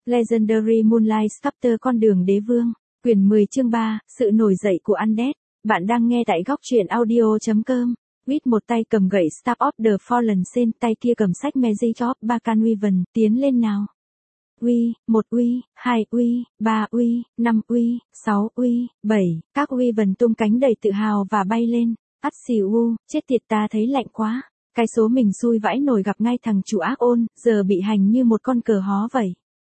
Legendary Moonlight Chapter Con đường đế vương, quyển 10 chương 3, sự nổi dậy của Undead. Bạn đang nghe tại góc truyện audio.com. Whit một tay cầm gậy Staff of the Fallen Saint, tay kia cầm sách Magic of Bacan Wyvern, tiến lên nào. Uy, 1 uy, 2 uy, 3 uy, 5 uy, 6 uy, 7, các Wyvern tung cánh đầy tự hào và bay lên. Ắt xỉu u, chết tiệt, ta thấy lạnh quá. Cái số mình xui vãi nổi gặp ngay thằng chủ ác ôn, giờ bị hành như một con cờ hó vậy.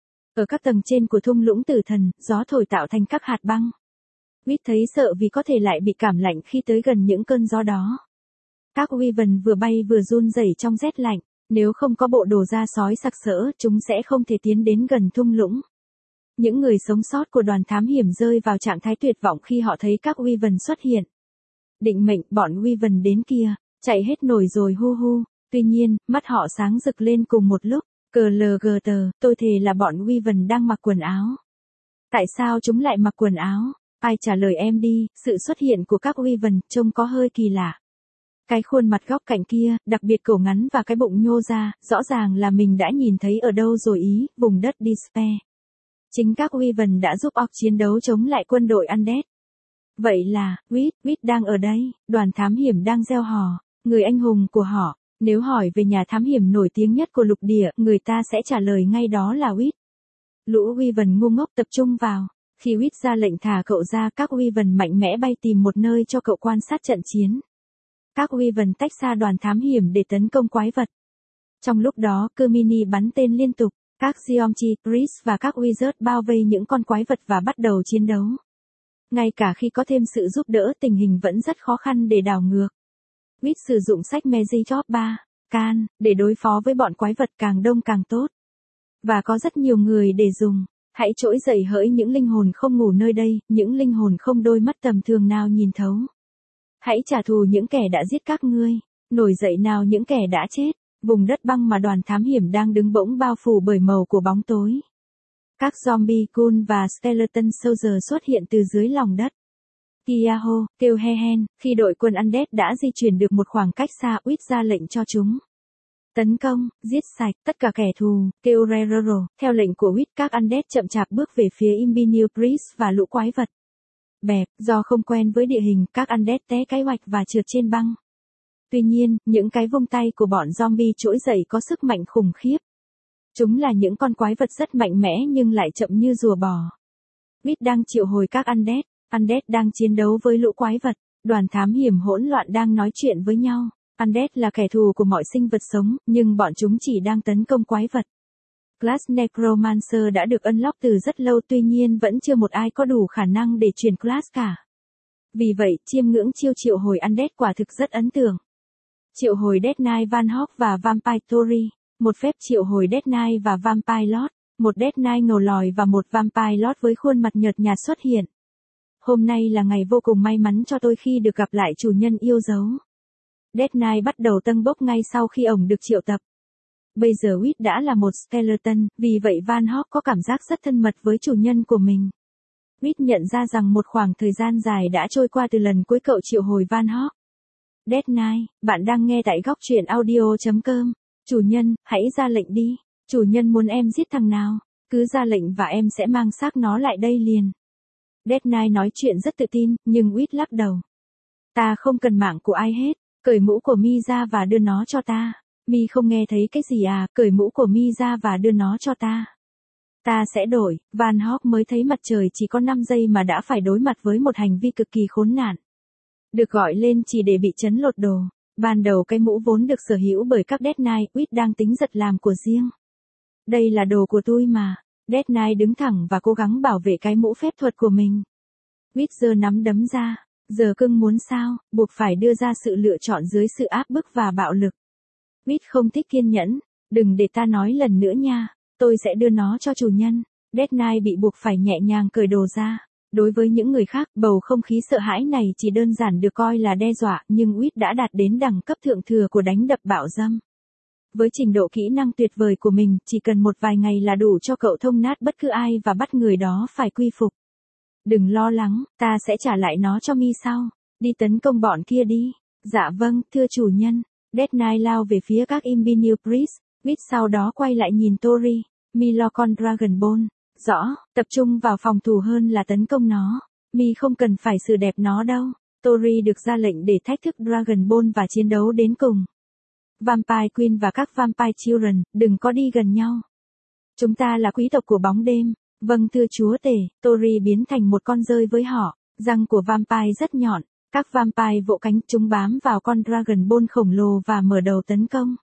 Ở các tầng trên của thung lũng tử thần, gió thổi tạo thành các hạt băng. Whit thấy sợ vì có thể lại bị cảm lạnh khi tới gần những cơn gió đó. Các Wyvern vừa bay vừa run rẩy trong rét lạnh, nếu không có bộ đồ da sói sặc sỡ, chúng sẽ không thể tiến đến gần thung lũng. Những người sống sót của đoàn thám hiểm rơi vào trạng thái tuyệt vọng khi họ thấy các Wyvern xuất hiện. Định mệnh, bọn Wyvern đến kia, chạy hết nổi rồi hu hu. Tuy nhiên, mắt họ sáng rực lên cùng một lúc. CLGT, tôi thề là bọn Wyvern đang mặc quần áo. Tại sao chúng lại mặc quần áo? Ai trả lời em đi, sự xuất hiện của các Wyvern trông có hơi kỳ lạ. Cái khuôn mặt góc cạnh kia, đặc biệt cổ ngắn và cái bụng nhô ra, rõ ràng là mình đã nhìn thấy ở đâu rồi ý, vùng đất Despair. Chính các Wyvern đã giúp Orc chiến đấu chống lại quân đội Undead. Vậy là, Whit đang ở đây, đoàn thám hiểm đang gieo hò, người anh hùng của họ. Nếu hỏi về nhà thám hiểm nổi tiếng nhất của lục địa, người ta sẽ trả lời ngay đó là Whit. Lũ Wyvern ngu ngốc tập trung vào. Khi Whit ra lệnh thả cậu ra, các Wyvern mạnh mẽ bay tìm một nơi cho cậu quan sát trận chiến. Các Wyvern tách xa đoàn thám hiểm để tấn công quái vật. Trong lúc đó, Kermini bắn tên liên tục. Các Geomchi, Priest và các Wizard bao vây những con quái vật và bắt đầu chiến đấu. Ngay cả khi có thêm sự giúp đỡ, tình hình vẫn rất khó khăn để đảo ngược. Whit sử dụng sách Magic of Bacan để đối phó với bọn quái vật, càng đông càng tốt. Và có rất nhiều người để dùng. Hãy trỗi dậy hỡi những linh hồn không ngủ nơi đây, những linh hồn không đôi mắt tầm thường nào nhìn thấu. Hãy trả thù những kẻ đã giết các ngươi, nổi dậy nào những kẻ đã chết. Vùng đất băng mà đoàn thám hiểm đang đứng bỗng bao phủ bởi màu của bóng tối. Các zombie ghoul và skeleton soldier xuất hiện từ dưới lòng đất. Kiaho, kêu he hen, khi đội quân Undead đã di chuyển được một khoảng cách xa, Whit ra lệnh cho chúng. Tấn công, giết sạch, tất cả kẻ thù, kêu Reroro, theo lệnh của Whit, các Undead chậm chạp bước về phía Imbinil Priest và lũ quái vật. Bẹp, do không quen với địa hình, các Undead té cái oạch và trượt trên băng. Tuy nhiên, những cái vung tay của bọn zombie trỗi dậy có sức mạnh khủng khiếp. Chúng là những con quái vật rất mạnh mẽ nhưng lại chậm như rùa bò. Whit đang triệu hồi các Undead. Undead đang chiến đấu với lũ quái vật, đoàn thám hiểm hỗn loạn đang nói chuyện với nhau. Undead là kẻ thù của mọi sinh vật sống, nhưng bọn chúng chỉ đang tấn công quái vật. Class Necromancer đã được unlock từ rất lâu, tuy nhiên vẫn chưa một ai có đủ khả năng để chuyển class cả. Vì vậy, chiêm ngưỡng chiêu triệu hồi Undead quả thực rất ấn tượng. Triệu hồi Death Knight Van Hawk và Vampire Tori, một phép triệu hồi Death Knight và Vampire Lord, một Death Knight ngầu lòi và một Vampire Lord với khuôn mặt nhợt nhạt xuất hiện. Hôm nay là ngày vô cùng may mắn cho tôi khi được gặp lại chủ nhân yêu dấu. Death Knight bắt đầu tâng bốc ngay sau khi ổng được triệu tập. Bây giờ Whit đã là một skeleton, vì vậy Van Hawk có cảm giác rất thân mật với chủ nhân của mình. Whit nhận ra rằng một khoảng thời gian dài đã trôi qua từ lần cuối cậu triệu hồi Van Hawk. Death Knight, bạn đang nghe tại góc truyện audio.com. Chủ nhân, hãy ra lệnh đi. Chủ nhân muốn em giết thằng nào, cứ ra lệnh và em sẽ mang xác nó lại đây liền. Death Knight nói chuyện rất tự tin, nhưng Whit lắc đầu. Ta không cần mạng của ai hết, cởi mũ của mi ra và đưa nó cho ta. Mi không nghe thấy cái gì à, cởi mũ của mi ra và đưa nó cho ta. Ta sẽ đổi. Van Hawk mới thấy mặt trời chỉ có 5 giây mà đã phải đối mặt với một hành vi cực kỳ khốn nạn. Được gọi lên chỉ để bị trấn lột đồ. Ban đầu cái mũ vốn được sở hữu bởi các Death Knight, Whit đang tính giật làm của riêng. Đây là đồ của tôi mà. Death Knight đứng thẳng và cố gắng bảo vệ cái mũ phép thuật của mình. Whit giơ nắm đấm ra. Giờ cưng muốn sao, buộc phải đưa ra sự lựa chọn dưới sự áp bức và bạo lực. Whit không thích kiên nhẫn. Đừng để ta nói lần nữa nha. Tôi sẽ đưa nó cho chủ nhân. Death Knight bị buộc phải nhẹ nhàng cởi đồ ra. Đối với những người khác, bầu không khí sợ hãi này chỉ đơn giản được coi là đe dọa, nhưng Whit đã đạt đến đẳng cấp thượng thừa của đánh đập bạo dâm. Với trình độ kỹ năng tuyệt vời của mình, chỉ cần một vài ngày là đủ cho cậu thông nát bất cứ ai và bắt người đó phải quy phục. Đừng lo lắng, ta sẽ trả lại nó cho mi sau. Đi tấn công bọn kia đi. Dạ vâng, thưa chủ nhân. Death Knight lao về phía các Imbinil Priest. Whit sau đó quay lại nhìn Tori. Mi lo con Dragon Ball. Rõ, tập trung vào phòng thủ hơn là tấn công nó. Mi không cần phải xử đẹp nó đâu. Tori được ra lệnh để thách thức Dragon Ball và chiến đấu đến cùng. Vampire Queen và các Vampire Children, đừng có đi gần nhau. Chúng ta là quý tộc của bóng đêm. Vâng thưa chúa tể, Tori biến thành một con dơi với họ. Răng của Vampire rất nhọn. Các Vampire vỗ cánh, chúng bám vào con Dragon Ball khổng lồ và mở đầu tấn công.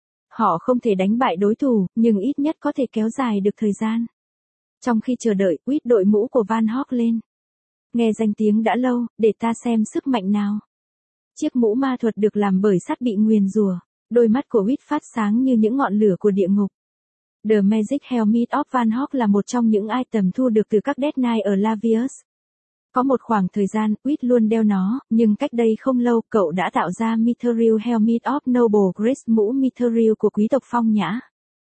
Họ không thể đánh bại đối thủ, nhưng ít nhất có thể kéo dài được thời gian. Trong khi chờ đợi, Quýt đội mũ của Van Hawk lên. Nghe danh tiếng đã lâu, để ta xem sức mạnh nào. Chiếc mũ ma thuật được làm bởi sắt bị nguyền rủa. Đôi mắt của Quýt phát sáng như những ngọn lửa của địa ngục. The Magic Helmet of Van Hawk là một trong những item thu được từ các Death Knight ở Lavius. Có một khoảng thời gian, Quýt luôn đeo nó, nhưng cách đây không lâu, cậu đã tạo ra Mithril Helmet of Noble Grace, mũ Mithril của quý tộc phong nhã.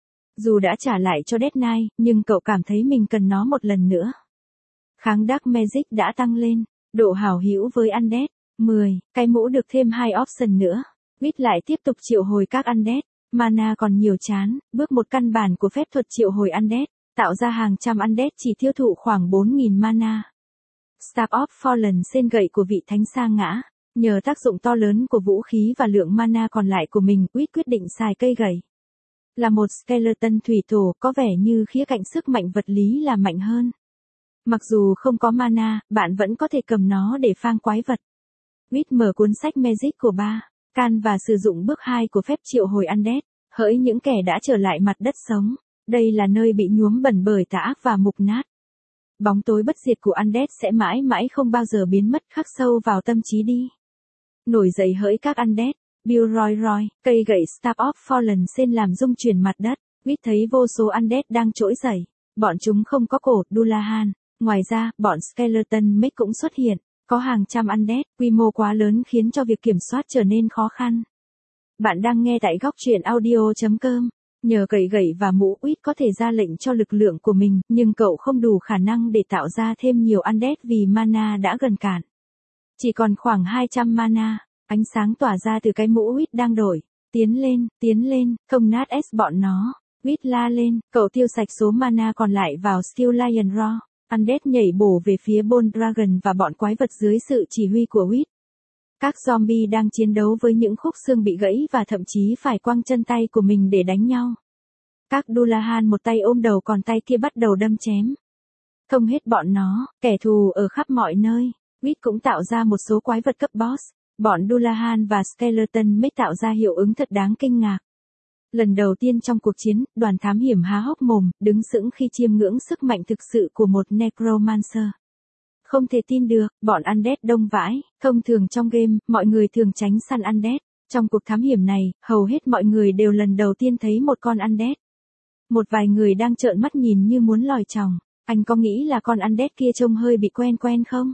Dù đã trả lại cho Death Knight, nhưng cậu cảm thấy mình cần nó một lần nữa. Kháng Dark Magic đã tăng lên, độ hảo hữu với Undead, 10, cái mũ được thêm 2 option nữa. Quýt lại tiếp tục triệu hồi các Undead, mana còn nhiều chán, bước một căn bản của phép thuật triệu hồi Undead, tạo ra hàng trăm Undead chỉ tiêu thụ khoảng 4.000 mana. Staff of Fallen, sen gậy của vị thánh sa ngã. Nhờ tác dụng to lớn của vũ khí và lượng mana còn lại của mình, Quýt quyết định xài cây gậy. Là một skeleton thủy tổ, có vẻ như khía cạnh sức mạnh vật lý là mạnh hơn. Mặc dù không có mana, bạn vẫn có thể cầm nó để phang quái vật. Quýt mở cuốn sách Magic của ba Can và sử dụng bước 2 của phép triệu hồi Undead, hỡi những kẻ đã trở lại mặt đất sống. Đây là nơi bị nhuốm bẩn bởi tà ác và mục nát. Bóng tối bất diệt của Undead sẽ mãi mãi không bao giờ biến mất, khắc sâu vào tâm trí đi. Nổi dậy hỡi các Undead, Bill Roy, cây gậy Staff of Fallen sen làm rung chuyển mặt đất. Quýt thấy vô số Undead đang trỗi dậy. Bọn chúng không có cổ, Dullahan. Ngoài ra, bọn Skeleton Mech cũng xuất hiện. Có hàng trăm Undead, quy mô quá lớn khiến cho việc kiểm soát trở nên khó khăn. Bạn đang nghe tại góc truyện audio.com. Nhờ cây gậy và mũ, Quýt có thể ra lệnh cho lực lượng của mình, nhưng cậu không đủ khả năng để tạo ra thêm nhiều Undead vì mana đã gần cạn. Chỉ còn khoảng 200 mana, ánh sáng tỏa ra từ cái mũ Quýt đang đổi. Tiến lên, không nát S bọn nó. Quýt la lên, cậu tiêu sạch số mana còn lại vào skill Lion Roar. Undead nhảy bổ về phía Bone Dragon và bọn quái vật dưới sự chỉ huy của Quýt. Các zombie đang chiến đấu với những khúc xương bị gãy và thậm chí phải quăng chân tay của mình để đánh nhau. Các Dullahan một tay ôm đầu còn tay kia bắt đầu đâm chém. Không hết bọn nó, kẻ thù ở khắp mọi nơi. Quýt cũng tạo ra một số quái vật cấp boss. Bọn Dullahan và Skeleton Mech tạo ra hiệu ứng thật đáng kinh ngạc. Lần đầu tiên trong cuộc chiến, đoàn thám hiểm há hốc mồm, đứng sững khi chiêm ngưỡng sức mạnh thực sự của một Necromancer. Không thể tin được, bọn Undead đông vãi. Thông thường trong game, mọi người thường tránh săn Undead. Trong cuộc thám hiểm này, hầu hết mọi người đều lần đầu tiên thấy một con Undead. Một vài người đang trợn mắt nhìn như muốn lòi chòng. Anh có nghĩ là con Undead kia trông hơi bị quen không?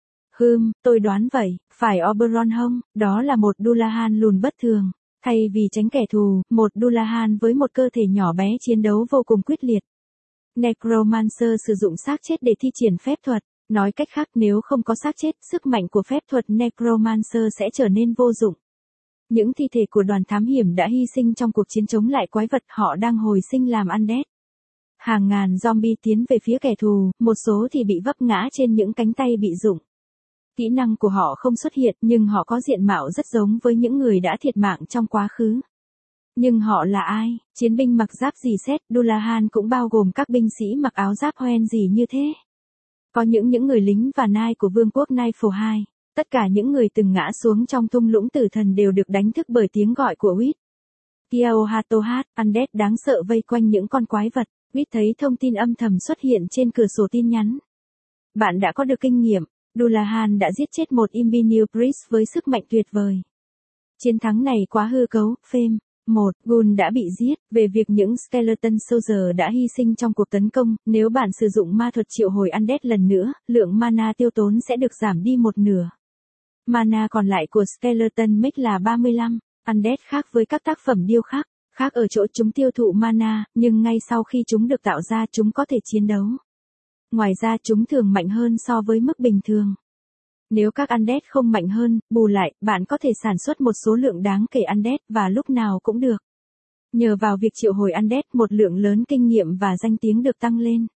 Tôi đoán vậy, phải Oberon không? Đó là một Dullahan lùn bất thường. Thay vì tránh kẻ thù, một Dullahan với một cơ thể nhỏ bé chiến đấu vô cùng quyết liệt. Necromancer sử dụng xác chết để thi triển phép thuật. Nói cách khác, nếu không có xác chết, sức mạnh của phép thuật Necromancer sẽ trở nên vô dụng. Những thi thể của đoàn thám hiểm đã hy sinh trong cuộc chiến chống lại quái vật, họ đang hồi sinh làm Undead. Hàng ngàn zombie tiến về phía kẻ thù, một số thì bị vấp ngã trên những cánh tay bị rụng. Kỹ năng của họ không xuất hiện, nhưng họ có diện mạo rất giống với những người đã thiệt mạng trong quá khứ. Nhưng họ là ai? Chiến binh mặc giáp dì xét, Dullahan cũng bao gồm các binh sĩ mặc áo giáp hoen gì như thế. Có những người lính và nai của vương quốc Nightfall 2. Tất cả những người từng ngã xuống trong thung lũng tử thần đều được đánh thức bởi tiếng gọi của Quýt. Kiaohatohat, Undead đáng sợ vây quanh những con quái vật. Quýt thấy thông tin âm thầm xuất hiện trên cửa sổ tin nhắn. Bạn đã có được kinh nghiệm. Dullahan đã giết chết một Imbinil Priest với sức mạnh tuyệt vời. Chiến thắng này quá hư cấu. Phêm 1. Gun đã bị giết. Về việc những Skeleton Soldier đã hy sinh trong cuộc tấn công, nếu bạn sử dụng ma thuật triệu hồi Undead lần nữa, lượng mana tiêu tốn sẽ được giảm đi một nửa. Mana còn lại của Skeleton Mech là 35. Undead khác với các tác phẩm điêu khắc, khác ở chỗ chúng tiêu thụ mana, nhưng ngay sau khi chúng được tạo ra chúng có thể chiến đấu. Ngoài ra chúng thường mạnh hơn so với mức bình thường. Nếu các Undead không mạnh hơn, bù lại, bạn có thể sản xuất một số lượng đáng kể Undead và lúc nào cũng được. Nhờ vào việc triệu hồi undead, một lượng lớn kinh nghiệm và danh tiếng được tăng lên.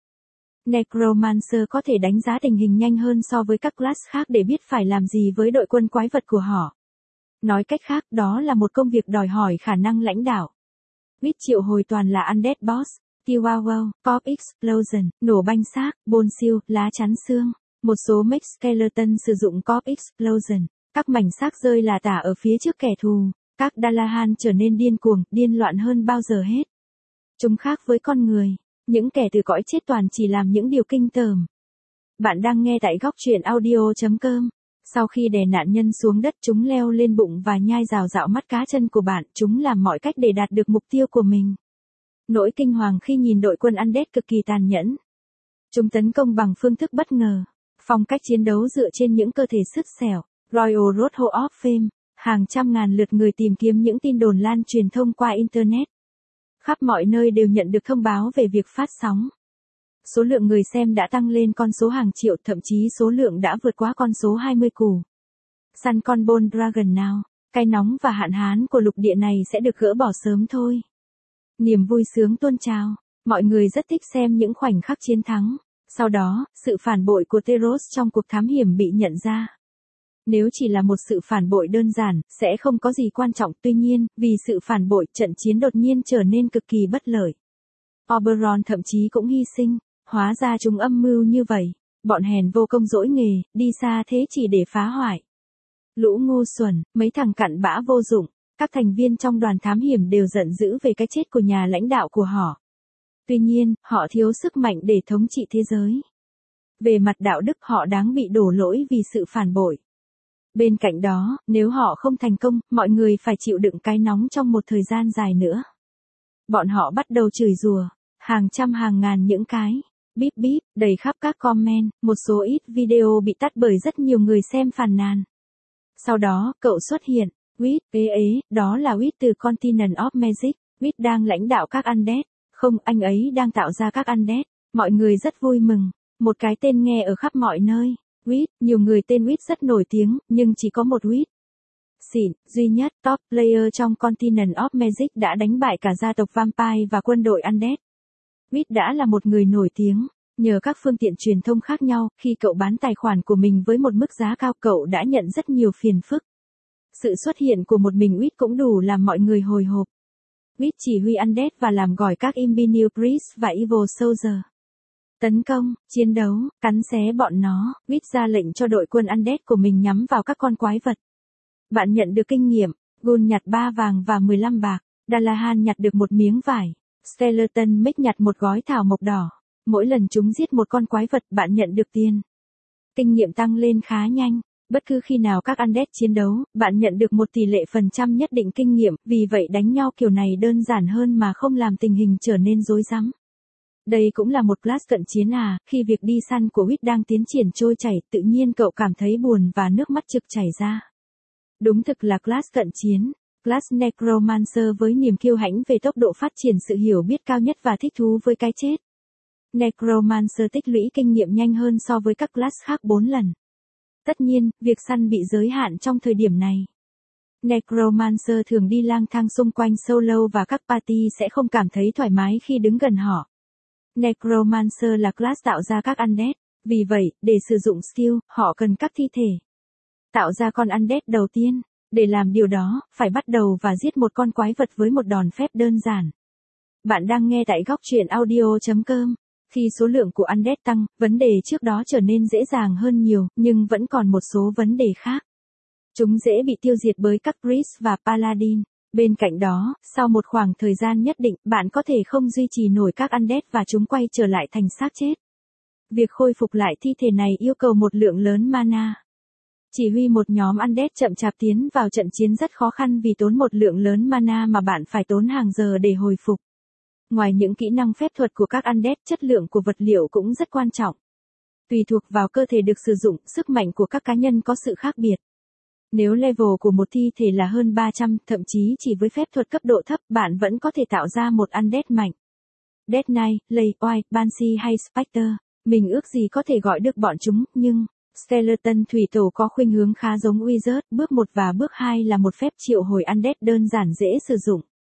Necromancer có thể đánh giá tình hình nhanh hơn so với các class khác để biết phải làm gì với đội quân quái vật của họ. Nói cách khác, đó là một công việc đòi hỏi khả năng lãnh đạo. Witch triệu hồi toàn là undead boss, Chihuahua, Corpse Explosion, nổ banh xác, bone seal, lá chắn xương. Một số mech skeleton sử dụng Corpse Explosion, các mảnh xác rơi là tả ở phía trước kẻ thù. Các Dalahan trở nên điên cuồng, điên loạn hơn bao giờ hết. Chúng khác với con người, những kẻ từ cõi chết toàn chỉ làm những điều kinh tởm. Bạn đang nghe tại góc truyện audio.com. Sau khi đè nạn nhân xuống đất, chúng leo lên bụng và nhai rào rạo mắt cá chân của bạn, chúng làm mọi cách để đạt được mục tiêu của mình. Nỗi kinh hoàng khi nhìn đội quân undead cực kỳ tàn nhẫn. Chúng tấn công bằng phương thức bất ngờ, phong cách chiến đấu dựa trên những cơ thể sứt xẻo. Royal Road Hall of Fame, hàng trăm ngàn lượt người tìm kiếm những tin đồn lan truyền thông qua Internet. Khắp mọi nơi đều nhận được thông báo về việc phát sóng. Số lượng người xem đã tăng lên con số hàng triệu, thậm chí số lượng đã vượt quá con số 20 củ. Săn con Bone Dragon nào, cái nóng và hạn hán của lục địa này sẽ được gỡ bỏ sớm thôi. Niềm vui sướng tuôn trào, mọi người rất thích xem những khoảnh khắc chiến thắng. Sau đó, sự phản bội của Teros trong cuộc thám hiểm bị nhận ra. Nếu chỉ là một sự phản bội đơn giản, sẽ không có gì quan trọng, tuy nhiên, vì sự phản bội, trận chiến đột nhiên trở nên cực kỳ bất lợi. Oberon thậm chí cũng hy sinh, hóa ra chúng âm mưu như vậy, bọn hèn vô công dỗi nghề, đi xa thế chỉ để phá hoại. Lũ ngu xuẩn, mấy thằng cặn bã vô dụng, các thành viên trong đoàn thám hiểm đều giận dữ về cái chết của nhà lãnh đạo của họ. Tuy nhiên, họ thiếu sức mạnh để thống trị thế giới. Về mặt đạo đức họ đáng bị đổ lỗi vì sự phản bội. Bên cạnh đó, nếu họ không thành công, mọi người phải chịu đựng cái nóng trong một thời gian dài nữa. Bọn họ bắt đầu chửi rủa, hàng trăm hàng ngàn những cái, bíp bíp, đầy khắp các comment, một số ít video bị tắt bởi rất nhiều người xem phàn nàn. Sau đó, cậu xuất hiện, Witch, đó là Witch từ Continent of Magic, Witch đang lãnh đạo các undead, không, anh ấy đang tạo ra các undead, mọi người rất vui mừng, một cái tên nghe ở khắp mọi nơi. Witch, nhiều người tên Witch rất nổi tiếng, nhưng chỉ có một Witch xịn, duy nhất, top player trong Continent of Magic đã đánh bại cả gia tộc Vampire và quân đội Undead. Witch đã là một người nổi tiếng, nhờ các phương tiện truyền thông khác nhau, khi cậu bán tài khoản của mình với một mức giá cao cậu đã nhận rất nhiều phiền phức. Sự xuất hiện của một mình Witch cũng đủ làm mọi người hồi hộp. Witch chỉ huy Undead và làm gỏi các Imbineal Priest và Evil Soldier. Tấn công, chiến đấu, cắn xé bọn nó, Witch ra lệnh cho đội quân Undead của mình nhắm vào các con quái vật. Bạn nhận được kinh nghiệm, Gun nhặt 3 vàng và 15 bạc, Dalahan nhặt được một miếng vải, Skeleton Mech nhặt một gói thảo mộc đỏ. Mỗi lần chúng giết một con quái vật bạn nhận được tiền. Kinh nghiệm tăng lên khá nhanh, bất cứ khi nào các Undead chiến đấu, bạn nhận được một tỷ lệ phần trăm nhất định kinh nghiệm, vì vậy đánh nhau kiểu này đơn giản hơn mà không làm tình hình trở nên rối rắm. Đây cũng là một class cận chiến khi việc đi săn của Witch đang tiến triển trôi chảy, tự nhiên cậu cảm thấy buồn và nước mắt trực chảy ra. Đúng thực là class cận chiến, class Necromancer với niềm kiêu hãnh về tốc độ phát triển sự hiểu biết cao nhất và thích thú với cái chết. Necromancer tích lũy kinh nghiệm nhanh hơn so với các class khác 4 lần. Tất nhiên, việc săn bị giới hạn trong thời điểm này. Necromancer thường đi lang thang xung quanh solo và các party sẽ không cảm thấy thoải mái khi đứng gần họ. Necromancer là class tạo ra các undead, vì vậy, để sử dụng skill, họ cần các thi thể. Tạo ra con undead đầu tiên, để làm điều đó, phải bắt đầu và giết một con quái vật với một đòn phép đơn giản. Bạn đang nghe tại góc truyện audio.com. Khi số lượng của undead tăng, vấn đề trước đó trở nên dễ dàng hơn nhiều, nhưng vẫn còn một số vấn đề khác. Chúng dễ bị tiêu diệt bởi các priest và paladin. Bên cạnh đó, sau một khoảng thời gian nhất định, bạn có thể không duy trì nổi các undead và chúng quay trở lại thành xác chết. Việc khôi phục lại thi thể này yêu cầu một lượng lớn mana. Chỉ huy một nhóm undead chậm chạp tiến vào trận chiến rất khó khăn vì tốn một lượng lớn mana mà bạn phải tốn hàng giờ để hồi phục. Ngoài những kỹ năng phép thuật của các undead, chất lượng của vật liệu cũng rất quan trọng. Tùy thuộc vào cơ thể được sử dụng, sức mạnh của các cá nhân có sự khác biệt. Nếu level của một thi thể là hơn 300, thậm chí chỉ với phép thuật cấp độ thấp, bạn vẫn có thể tạo ra một undead mạnh. Dead Knight, Lay, Oai, Banshee hay Spectre, mình ước gì có thể gọi được bọn chúng, nhưng Skeleton thủy tổ có khuynh hướng khá giống Wizard, bước 1 và bước 2 là một phép triệu hồi undead đơn giản dễ sử dụng.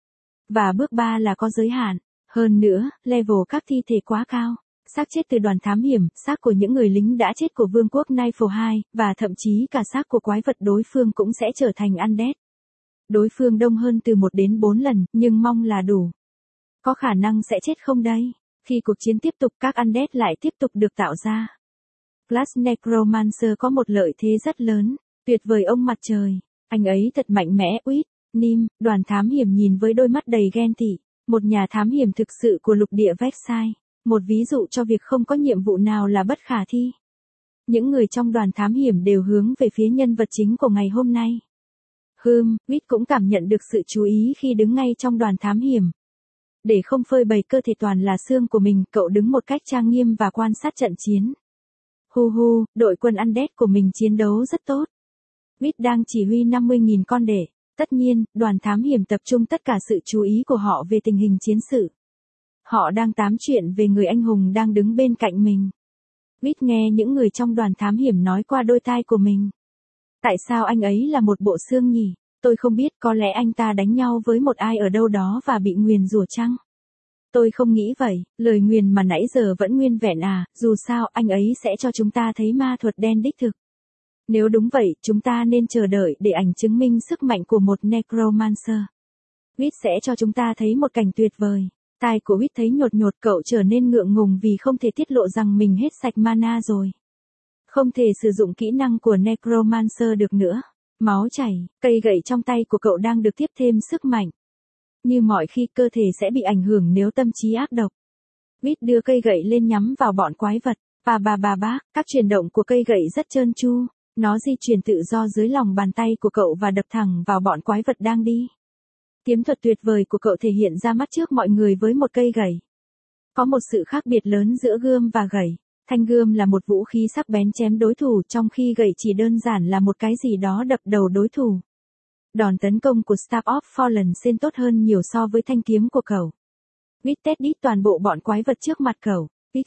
Và bước 3 là có giới hạn. Hơn nữa, level các thi thể quá cao. Xác chết từ đoàn thám hiểm, xác của những người lính đã chết của vương quốc Nightfall 2, và thậm chí cả xác của quái vật đối phương cũng sẽ trở thành undead. Đối phương đông hơn từ 1 đến 4 lần, nhưng mong là đủ. Có khả năng sẽ chết không đây? Khi cuộc chiến tiếp tục, các undead lại tiếp tục được tạo ra. Class Necromancer có một lợi thế rất lớn. Tuyệt vời ông mặt trời. Anh ấy thật mạnh mẽ. Uýt, Nim, đoàn thám hiểm nhìn với đôi mắt đầy ghen tị. Một nhà thám hiểm thực sự của lục địa Vexai. Một ví dụ cho việc không có nhiệm vụ nào là bất khả thi. Những người trong đoàn thám hiểm đều hướng về phía nhân vật chính của ngày hôm nay. Uýt cũng cảm nhận được sự chú ý khi đứng ngay trong đoàn thám hiểm. Để không phơi bày cơ thể toàn là xương của mình, cậu đứng một cách trang nghiêm và quan sát trận chiến. Đội quân undead của mình chiến đấu rất tốt. Uýt đang chỉ huy 50.000 con đẻ. Tất nhiên, đoàn thám hiểm tập trung tất cả sự chú ý của họ về tình hình chiến sự. Họ đang tám chuyện về người anh hùng đang đứng bên cạnh mình. Uýt nghe những người trong đoàn thám hiểm nói qua đôi tai của mình. Tại sao anh ấy là một bộ xương nhỉ? Tôi không biết, có lẽ anh ta đánh nhau với một ai ở đâu đó và bị nguyền rủa chăng? Tôi không nghĩ vậy, lời nguyền mà nãy giờ vẫn nguyên vẹn à, dù sao anh ấy sẽ cho chúng ta thấy ma thuật đen đích thực. Nếu đúng vậy, chúng ta nên chờ đợi để ảnh chứng minh sức mạnh của một Necromancer. Uýt sẽ cho chúng ta thấy một cảnh tuyệt vời. Tai của Uýt thấy nhột, cậu trở nên ngượng ngùng vì không thể tiết lộ rằng mình hết sạch mana rồi. Không thể sử dụng kỹ năng của Necromancer được nữa. Máu chảy, cây gậy trong tay của cậu đang được tiếp thêm sức mạnh. Như mọi khi, cơ thể sẽ bị ảnh hưởng nếu tâm trí ác độc. Uýt đưa cây gậy lên nhắm vào bọn quái vật. Các chuyển động của cây gậy rất trơn tru. Nó di chuyển tự do dưới lòng bàn tay của cậu và đập thẳng vào bọn quái vật đang đi. Kiếm thuật tuyệt vời của cậu thể hiện ra mắt trước mọi người với một cây gậy. Có một sự khác biệt lớn giữa gươm và gậy. Thanh gươm là một vũ khí sắc bén chém đối thủ, trong khi gậy chỉ đơn giản là một cái gì đó đập đầu đối thủ. Đòn tấn công của Staff of Fallen Sen tốt hơn nhiều so với thanh kiếm của cậu. Uýt tét đít toàn bộ bọn quái vật trước mặt cậu.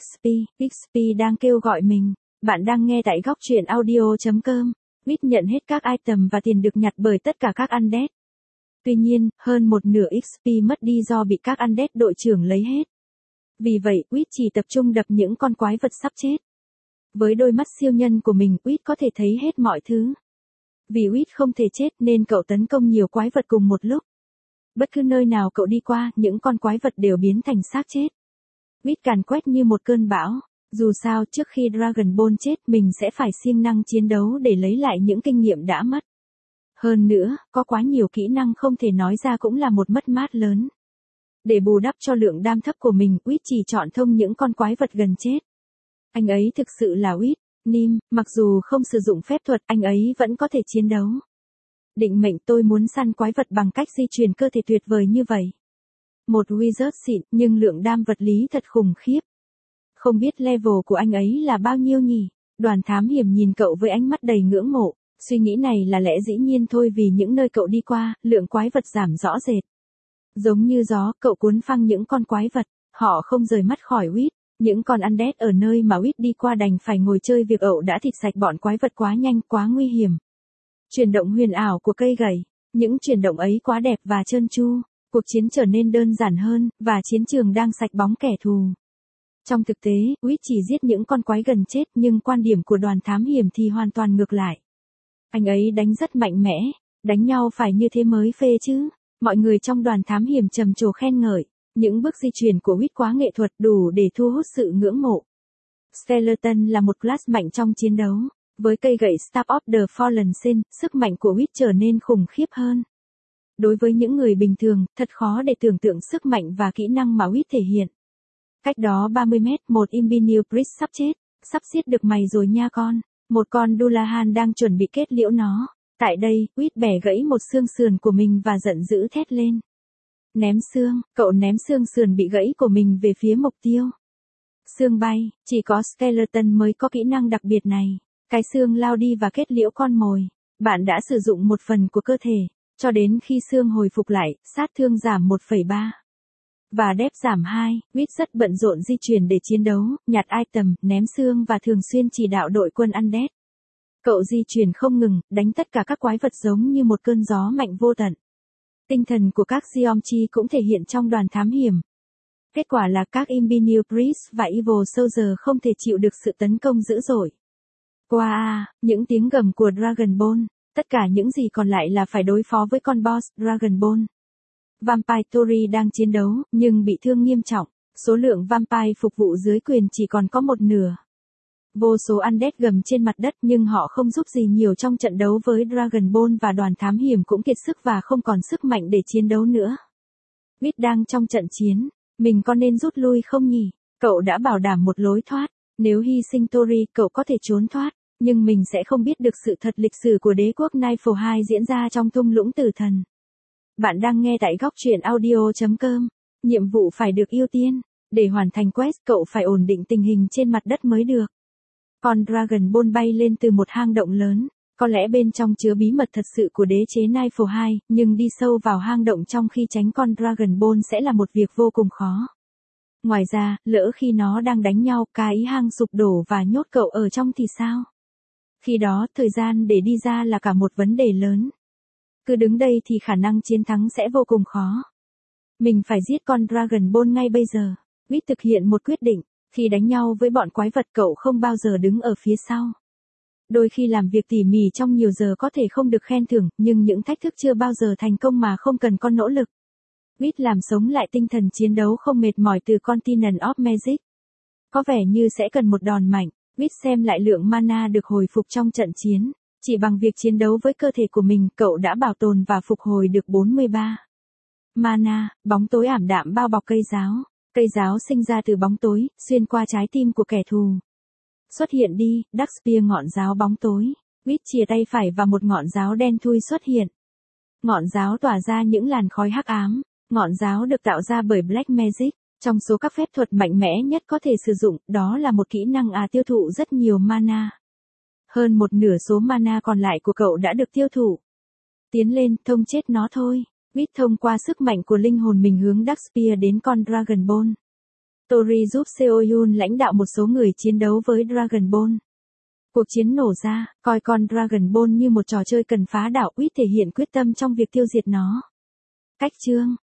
XP đang kêu gọi mình. Bạn đang nghe tại góc truyện audio.com. Uýt nhận hết các item và tiền được nhặt bởi tất cả các undead. Tuy nhiên, hơn một nửa XP mất đi do bị các undead đội trưởng lấy hết. Vì vậy, Uýt chỉ tập trung đập những con quái vật sắp chết. Với đôi mắt siêu nhân của mình, Uýt có thể thấy hết mọi thứ. Vì Uýt không thể chết nên cậu tấn công nhiều quái vật cùng một lúc. Bất cứ nơi nào cậu đi qua, những con quái vật đều biến thành xác chết. Uýt càn quét như một cơn bão. Dù sao, trước khi Dragon Ball chết, mình sẽ phải siêng năng chiến đấu để lấy lại những kinh nghiệm đã mất. Hơn nữa, có quá nhiều kỹ năng không thể nói ra cũng là một mất mát lớn. Để bù đắp cho lượng đam thấp của mình, Uýt chỉ chọn thông những con quái vật gần chết. Anh ấy thực sự là Uýt, Nim, mặc dù không sử dụng phép thuật, anh ấy vẫn có thể chiến đấu. Định mệnh tôi muốn săn quái vật bằng cách di chuyển cơ thể tuyệt vời như vậy. Một wizard xịn, nhưng lượng đam vật lý thật khủng khiếp. Không biết level của anh ấy là bao nhiêu nhỉ? Đoàn thám hiểm nhìn cậu với ánh mắt đầy ngưỡng mộ. Suy nghĩ này là lẽ dĩ nhiên thôi vì những nơi cậu đi qua, lượng quái vật giảm rõ rệt. Giống như gió, cậu cuốn phăng những con quái vật. Họ không rời mắt khỏi Uýt. Những con undead ở nơi mà Uýt đi qua đành phải ngồi chơi việc ậu đã thịt sạch bọn quái vật quá nhanh, quá nguy hiểm. Chuyển động huyền ảo của cây gậy. Những chuyển động ấy quá đẹp và trơn tru. Cuộc chiến trở nên đơn giản hơn, và chiến trường đang sạch bóng kẻ thù. Trong thực tế, Uýt chỉ giết những con quái gần chết, nhưng quan điểm của đoàn thám hiểm thì hoàn toàn ngược lại. Anh ấy đánh rất mạnh mẽ, đánh nhau phải như thế mới phê chứ. Mọi người trong đoàn thám hiểm trầm trồ khen ngợi. Những bước di chuyển của Uýt quá nghệ thuật, đủ để thu hút sự ngưỡng mộ. Skeleton là một class mạnh trong chiến đấu. Với cây gậy Staff of the Fallen Sen, sức mạnh của Uýt trở nên khủng khiếp hơn. Đối với những người bình thường, thật khó để tưởng tượng sức mạnh và kỹ năng mà Uýt thể hiện. Cách đó 30 mét, một Imbinil Priest sắp chết. Sắp giết được mày rồi nha con. Một con Dullahan đang chuẩn bị kết liễu nó. Tại đây, Uýt bẻ gãy một xương sườn của mình và giận dữ thét lên. Ném xương, cậu ném xương sườn bị gãy của mình về phía mục tiêu. Xương bay, chỉ có Skeleton mới có kỹ năng đặc biệt này. Cái xương lao đi và kết liễu con mồi. Bạn đã sử dụng một phần của cơ thể, cho đến khi xương hồi phục lại, sát thương giảm 1,3. Và đép giảm 2, Uýt rất bận rộn di chuyển để chiến đấu, nhặt item, ném xương và thường xuyên chỉ đạo đội quân undead. Cậu di chuyển không ngừng, đánh tất cả các quái vật giống như một cơn gió mạnh vô tận. Tinh thần của các Geomchi cũng thể hiện trong đoàn thám hiểm. Kết quả là các Imperial Priest và Evil Soldier không thể chịu được sự tấn công dữ dội. Qua những tiếng gầm của Dragon Ball, tất cả những gì còn lại là phải đối phó với con boss Dragon Ball. Vampire Tori đang chiến đấu, nhưng bị thương nghiêm trọng. Số lượng vampire phục vụ dưới quyền chỉ còn có một nửa. Vô số undead gầm trên mặt đất nhưng họ không giúp gì nhiều trong trận đấu với Dragon Ball và đoàn thám hiểm cũng kiệt sức và không còn sức mạnh để chiến đấu nữa. Whit đang trong trận chiến. Mình có nên rút lui không nhỉ? Cậu đã bảo đảm một lối thoát. Nếu hy sinh Tori, cậu có thể trốn thoát. Nhưng mình sẽ không biết được sự thật lịch sử của đế quốc Nightfall 2 diễn ra trong thung lũng tử thần. Bạn đang nghe tại góc truyện audio.com. Nhiệm vụ phải được ưu tiên. Để hoàn thành quest, cậu phải ổn định tình hình trên mặt đất mới được. Con Dragon Ball bay lên từ một hang động lớn. Có lẽ bên trong chứa bí mật thật sự của đế chế Nightfall 2, nhưng đi sâu vào hang động trong khi tránh con Dragon Ball sẽ là một việc vô cùng khó. Ngoài ra, lỡ khi nó đang đánh nhau, cái hang sụp đổ và nhốt cậu ở trong thì sao? Khi đó, thời gian để đi ra là cả một vấn đề lớn. Cứ đứng đây thì khả năng chiến thắng sẽ vô cùng khó. Mình phải giết con Dragon Ball ngay bây giờ. Whit thực hiện một quyết định. Khi đánh nhau với bọn quái vật, cậu không bao giờ đứng ở phía sau. Đôi khi làm việc tỉ mỉ trong nhiều giờ có thể không được khen thưởng, nhưng những thách thức chưa bao giờ thành công mà không cần con nỗ lực. Whit làm sống lại tinh thần chiến đấu không mệt mỏi từ Continent of Magic. Có vẻ như sẽ cần một đòn mạnh. Whit xem lại lượng mana được hồi phục trong trận chiến. Chỉ bằng việc chiến đấu với cơ thể của mình, cậu đã bảo tồn và phục hồi được 43 mana. Bóng tối ảm đạm bao bọc cây giáo. Cây giáo sinh ra từ bóng tối, xuyên qua trái tim của kẻ thù. Xuất hiện đi, Dark Spear ngọn giáo bóng tối. Whit chìa tay phải và một ngọn giáo đen thui xuất hiện. Ngọn giáo tỏa ra những làn khói hắc ám. Ngọn giáo được tạo ra bởi Black Magic. Trong số các phép thuật mạnh mẽ nhất có thể sử dụng, đó là một kỹ năng tiêu thụ rất nhiều mana. Hơn một nửa số mana còn lại của cậu đã được tiêu thụ. Tiến lên, thông chết nó thôi. Whit thông qua sức mạnh của linh hồn mình hướng Dark Spear đến con Dragon Ball. Tori giúp Seoyun lãnh đạo một số người chiến đấu với Dragon Ball. Cuộc chiến nổ ra, coi con Dragon Ball như một trò chơi cần phá đảo. Whit thể hiện quyết tâm trong việc tiêu diệt nó. Cách chương,